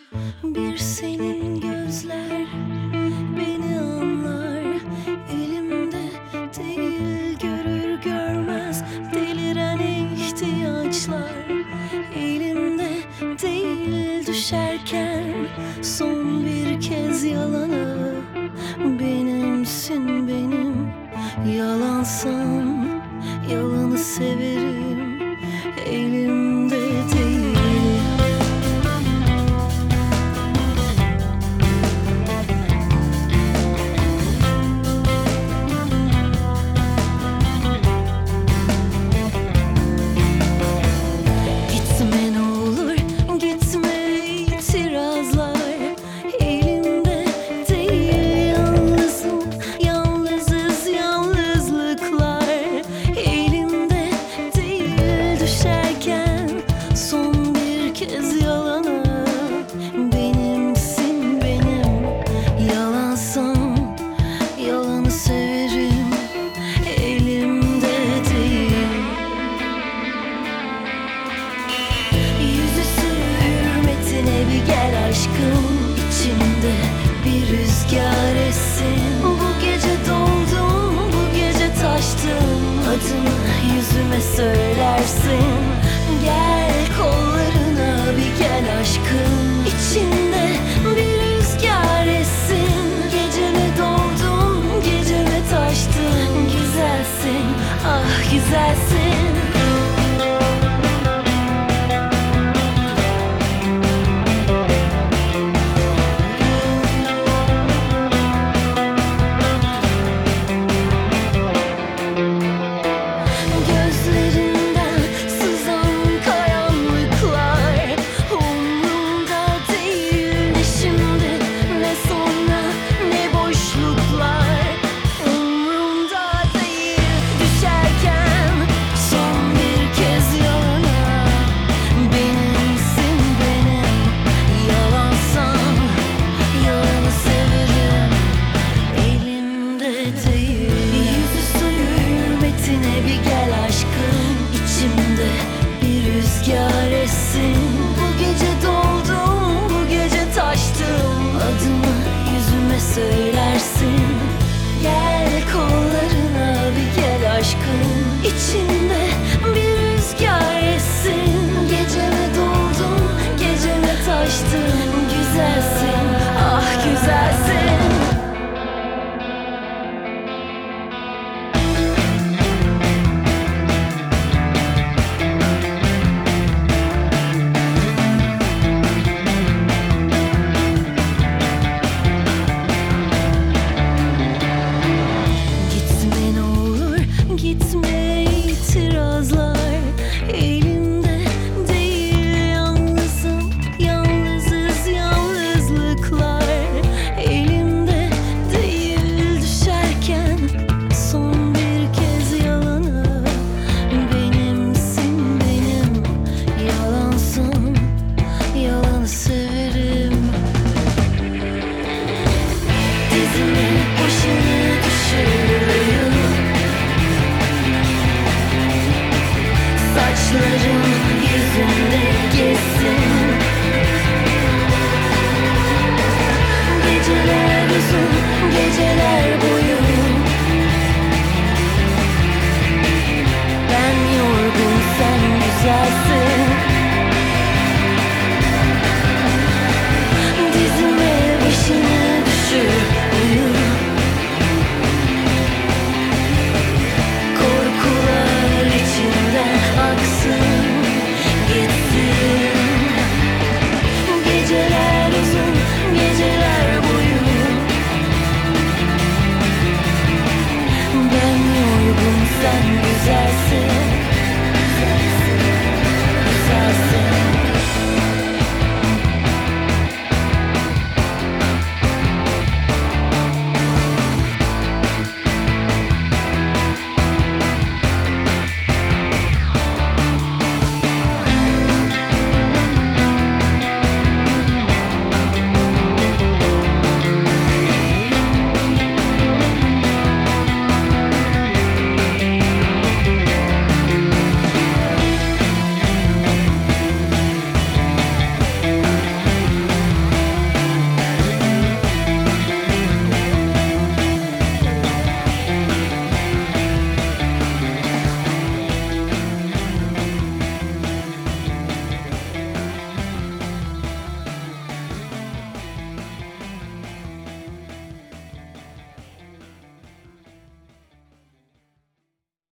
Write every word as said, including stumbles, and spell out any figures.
Bir senin gözler beni anlar, elimde değil görür görmez deliren ihtiyaçlar. Elimde değil düşerken son bir kez yalana, benimsin benim, yalansam yalanı severim. Elimde değil. Gitme ne olur, gitme itirazlar. Elimde değil yalnızım, yalnızız yalnızlıklar. Elimde değil düşerken son bir kez yalana, benimsin benim, yalansam yalanı severim. Elimde değil. Yüzüstü hürmetine bir gel aşkım, içimde bir rüzgar essin. Bu gece doldum, bu gece taştım, adımı yüzüme söylersin. Gel kollarına bir gel aşkım, içinde bir rüzgar essin. Geceme doldum, geceme taştım, güzelsin, ah güzelsin. Gözlerinden sızan karanlıklar umrumda değil, ne şimdi ne sonra ne boşluklar. Umrumda değil düşerken son bir kez yalana, benimsin benim, yalansam yalanı severim. Elimde değil. Yüzüstü hürmetine bir gel aşkım, içimde bir rüzgar essin. Bu gece doldum, bu gece taştım, adımı yüzüme söylersin. Gel kollarına bir gel aşkım, içinde bir rüzgar essin. Geceme doldum, geceme taştım, güzelsin.